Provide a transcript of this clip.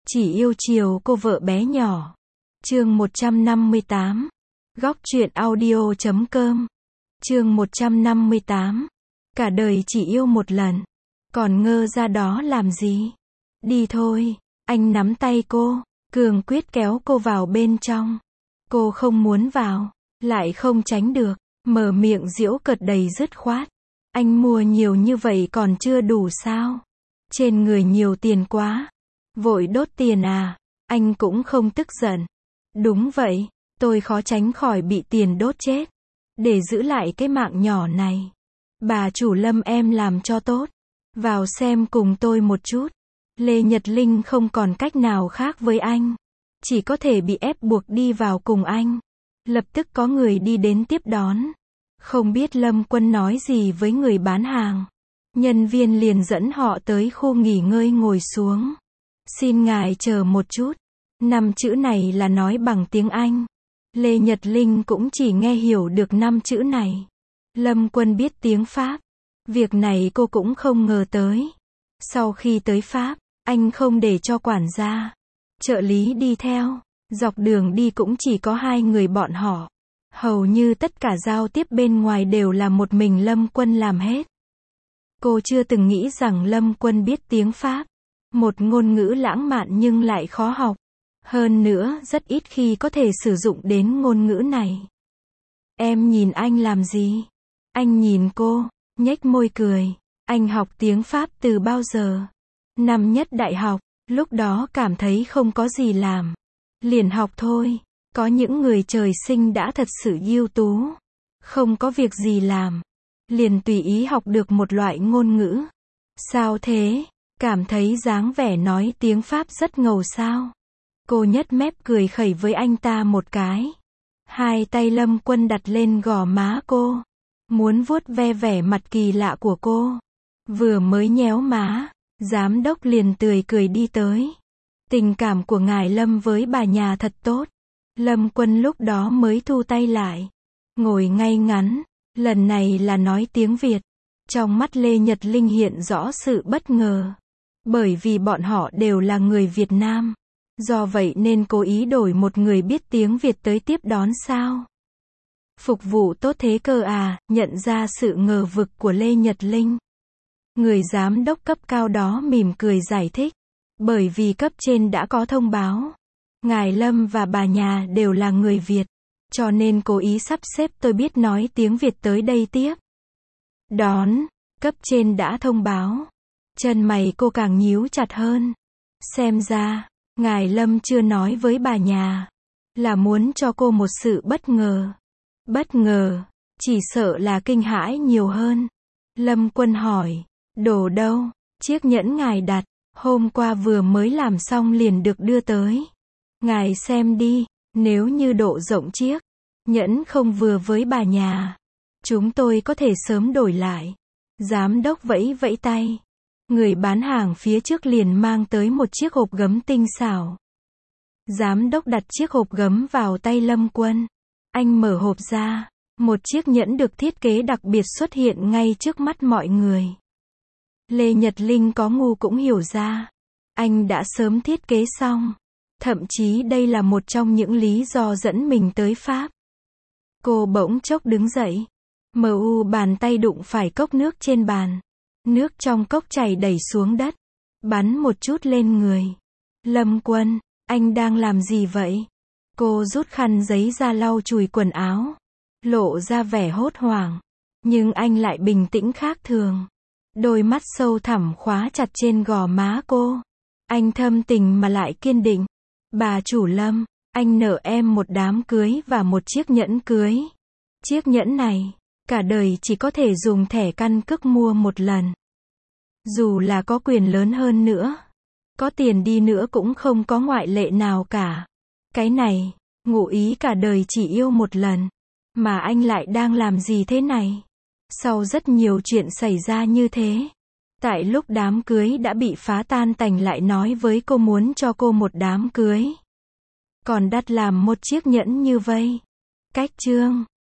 Chỉ yêu chiều cô vợ bé nhỏ. Chương 158. Góc truyện audio.com. Chương 158. Cả đời chỉ yêu một lần. Còn ngơ ra đó làm gì? Đi thôi. Anh nắm tay cô, cường quyết kéo cô vào bên trong. Cô không muốn vào, lại không tránh được, mở miệng giễu cợt đầy dứt khoát. Anh mua nhiều như vậy còn chưa đủ sao? Trên người nhiều tiền quá. Vội đốt tiền à? Anh cũng không tức giận. Đúng vậy, tôi khó tránh khỏi bị tiền đốt chết. Để giữ lại cái mạng nhỏ này. Bà chủ Lâm em làm cho tốt. Vào xem cùng tôi một chút. Lê Nhật Linh không còn cách nào khác với anh. Chỉ có thể bị ép buộc đi vào cùng anh. Lập tức có người đi đến tiếp đón. Không biết Lâm Quân nói gì với người bán hàng. Nhân viên liền dẫn họ tới khu nghỉ ngơi ngồi xuống. Xin ngài chờ một chút. 5 chữ này là nói bằng tiếng Anh. Lê Nhật Linh cũng chỉ nghe hiểu được 5 chữ này. Lâm Quân biết tiếng Pháp. Việc này cô cũng không ngờ tới. Sau khi tới Pháp, anh không để cho quản gia, trợ lý đi theo. Dọc đường đi cũng chỉ có 2 người bọn họ. Hầu như tất cả giao tiếp bên ngoài đều là một mình Lâm Quân làm hết. Cô chưa từng nghĩ rằng Lâm Quân biết tiếng Pháp. Một ngôn ngữ lãng mạn nhưng lại khó học. Hơn nữa, rất ít khi có thể sử dụng đến ngôn ngữ này. Em nhìn anh làm gì? Anh nhìn cô, nhếch môi cười. Anh học tiếng Pháp từ bao giờ? Năm nhất đại học, lúc đó cảm thấy không có gì làm. Liền học thôi. Có những người trời sinh đã thật sự ưu tú. Không có việc gì làm. Liền tùy ý học được một loại ngôn ngữ. Sao thế? Cảm thấy dáng vẻ nói tiếng Pháp rất ngầu sao? Cô nhếch mép cười khẩy với anh ta một cái. Hai tay Lâm Quân đặt lên gò má cô. Muốn vuốt ve vẻ mặt kỳ lạ của cô. Vừa mới nhéo má, giám đốc liền tươi cười đi tới. Tình cảm của ngài Lâm với bà nhà thật tốt. Lâm Quân lúc đó mới thu tay lại. Ngồi ngay ngắn. Lần này là nói tiếng Việt. Trong mắt Lê Nhật Linh hiện rõ sự bất ngờ. Bởi vì bọn họ đều là người Việt Nam. Do vậy nên cố ý đổi một người biết tiếng Việt tới tiếp đón sao? Phục vụ tốt thế cơ à? Nhận ra sự ngờ vực của Lê Nhật Linh. Người giám đốc cấp cao đó mỉm cười giải thích. Bởi vì cấp trên đã có thông báo. Ngài Lâm và bà nhà đều là người Việt. Cho nên cố ý sắp xếp tôi biết nói tiếng Việt tới đây tiếp đón. Cấp trên đã thông báo. Chân mày cô càng nhíu chặt hơn. Xem ra, ngài Lâm chưa nói với bà nhà. Là muốn cho cô một sự bất ngờ. Bất ngờ, chỉ sợ là kinh hãi nhiều hơn. Lâm Quân hỏi, đồ đâu? Chiếc nhẫn ngài đặt, hôm qua vừa mới làm xong liền được đưa tới. Ngài xem đi, nếu như độ rộng chiếc nhẫn không vừa với bà nhà, chúng tôi có thể sớm đổi lại. Giám đốc vẫy vẫy tay. Người bán hàng phía trước liền mang tới một chiếc hộp gấm tinh xảo. Giám đốc đặt chiếc hộp gấm vào tay Lâm Quân. Anh mở hộp ra. Một chiếc nhẫn được thiết kế đặc biệt xuất hiện ngay trước mắt mọi người. Lê Nhật Linh có ngu cũng hiểu ra. Anh đã sớm thiết kế xong. Thậm chí đây là một trong những lý do dẫn mình tới Pháp. Cô bỗng chốc đứng dậy. Bàn tay đụng phải cốc nước trên bàn. Nước trong cốc chảy đầy xuống đất. Bắn một chút lên người. Lâm Quân, anh đang làm gì vậy? Cô rút khăn giấy ra lau chùi quần áo. Lộ ra vẻ hốt hoảng. Nhưng anh lại bình tĩnh khác thường. Đôi mắt sâu thẳm khóa chặt trên gò má cô. Anh thâm tình mà lại kiên định. Bà chủ Lâm, anh nợ em một đám cưới và một chiếc nhẫn cưới. Chiếc nhẫn này, cả đời chỉ có thể dùng thẻ căn cước mua một lần. Dù là có quyền lớn hơn nữa, có tiền đi nữa cũng không có ngoại lệ nào cả. Cái này, ngụ ý cả đời chỉ yêu một lần. Mà anh lại đang làm gì thế này? Sau rất nhiều chuyện xảy ra như thế. Tại lúc đám cưới đã bị phá tan tành lại nói với cô muốn cho cô một đám cưới. Còn đắt làm một chiếc nhẫn như vây. Cách chương